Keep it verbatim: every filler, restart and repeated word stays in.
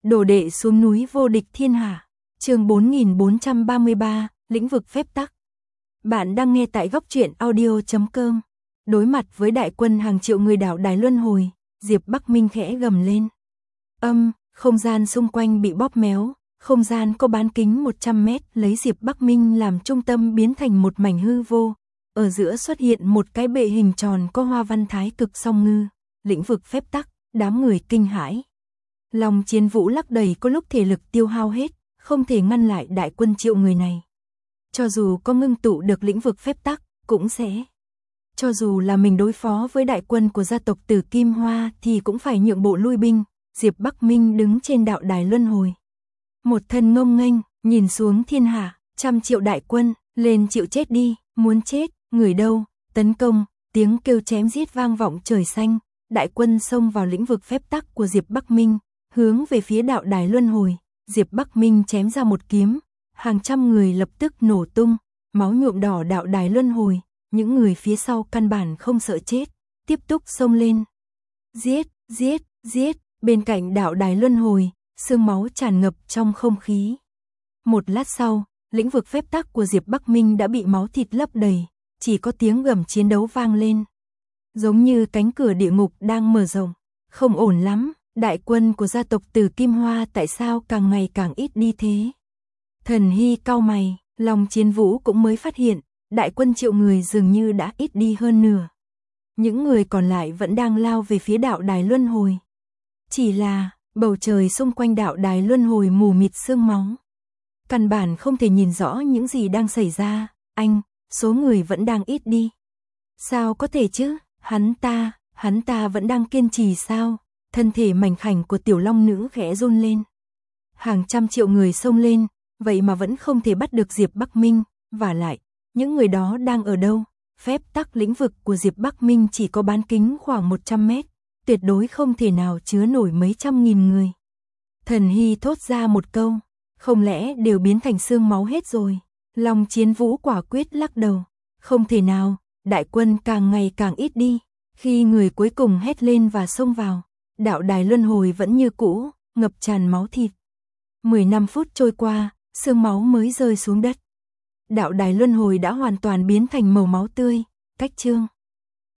Đồ đệ xuống núi vô địch thiên hạ. Chương bốn nghìn bốn trăm ba mươi ba, lĩnh vực phép tắc. Bạn đang nghe tại góc truyện audio chấm com. Đối mặt với đại quân hàng triệu người đảo Đài Luân Hồi, Diệp Bắc Minh khẽ gầm lên. Âm, không gian xung quanh bị bóp méo, không gian có bán kính một trăm mét lấy Diệp Bắc Minh làm trung tâm biến thành một mảnh hư vô. Ở giữa xuất hiện một cái bệ hình tròn có hoa văn thái cực song ngư, lĩnh vực phép tắc, đám người kinh hãi. Long Chiến Vũ lắc đầy có lúc thể lực tiêu hao hết, không thể ngăn lại đại quân triệu người này. Cho dù có ngưng tụ được lĩnh vực phép tắc, cũng sẽ. Cho dù là mình đối phó với đại quân của gia tộc Tử Kim Hoa thì cũng phải nhượng bộ lui binh. Diệp Bắc Minh đứng trên đạo đài luân hồi. Một thân ngông nghênh, nhìn xuống thiên hạ, trăm triệu đại quân, lên chịu chết đi, muốn chết, người đâu, tấn công, tiếng kêu chém giết vang vọng trời xanh. Đại quân xông vào lĩnh vực phép tắc của Diệp Bắc Minh, hướng về phía đạo đài luân hồi. Diệp Bắc Minh chém ra một kiếm, hàng trăm người lập tức nổ tung, máu nhuộm đỏ đạo đài luân hồi. Những người phía sau căn bản không sợ chết, tiếp tục xông lên. Giết, giết, giết, bên cạnh đạo đài luân hồi, sương máu tràn ngập trong không khí. Một lát sau, lĩnh vực phép tắc của Diệp Bắc Minh đã bị máu thịt lấp đầy, chỉ có tiếng gầm chiến đấu vang lên. Giống như cánh cửa địa ngục đang mở rộng, không ổn lắm, đại quân của gia tộc Tử Kim Hoa tại sao càng ngày càng ít đi thế? Thần Hy cau mày, Long Chiến Vũ cũng mới phát hiện, đại quân triệu người dường như đã ít đi hơn nửa. Những người còn lại vẫn đang lao về phía đạo đài luân hồi. Chỉ là, bầu trời xung quanh đạo đài luân hồi mù mịt sương máu. Căn bản không thể nhìn rõ những gì đang xảy ra, anh, số người vẫn đang ít đi. Sao có thể chứ, hắn ta, hắn ta vẫn đang kiên trì sao? Thân thể mảnh khảnh của tiểu long nữ khẽ run lên. Hàng trăm triệu người xông lên, vậy mà vẫn không thể bắt được Diệp Bắc Minh, vả lại, những người đó đang ở đâu? Phép tắc lĩnh vực của Diệp Bắc Minh chỉ có bán kính khoảng một trăm mét, tuyệt đối không thể nào chứa nổi mấy trăm nghìn người. Thần Hy thốt ra một câu, không lẽ đều biến thành xương máu hết rồi? Long Chiến Vũ quả quyết lắc đầu, không thể nào, đại quân càng ngày càng ít đi. Khi người cuối cùng hét lên và xông vào, đạo đài luân hồi vẫn như cũ, ngập tràn máu thịt. mười lăm phút trôi qua, xương máu mới rơi xuống đất. Đạo đài luân hồi đã hoàn toàn biến thành màu máu tươi, cách chương.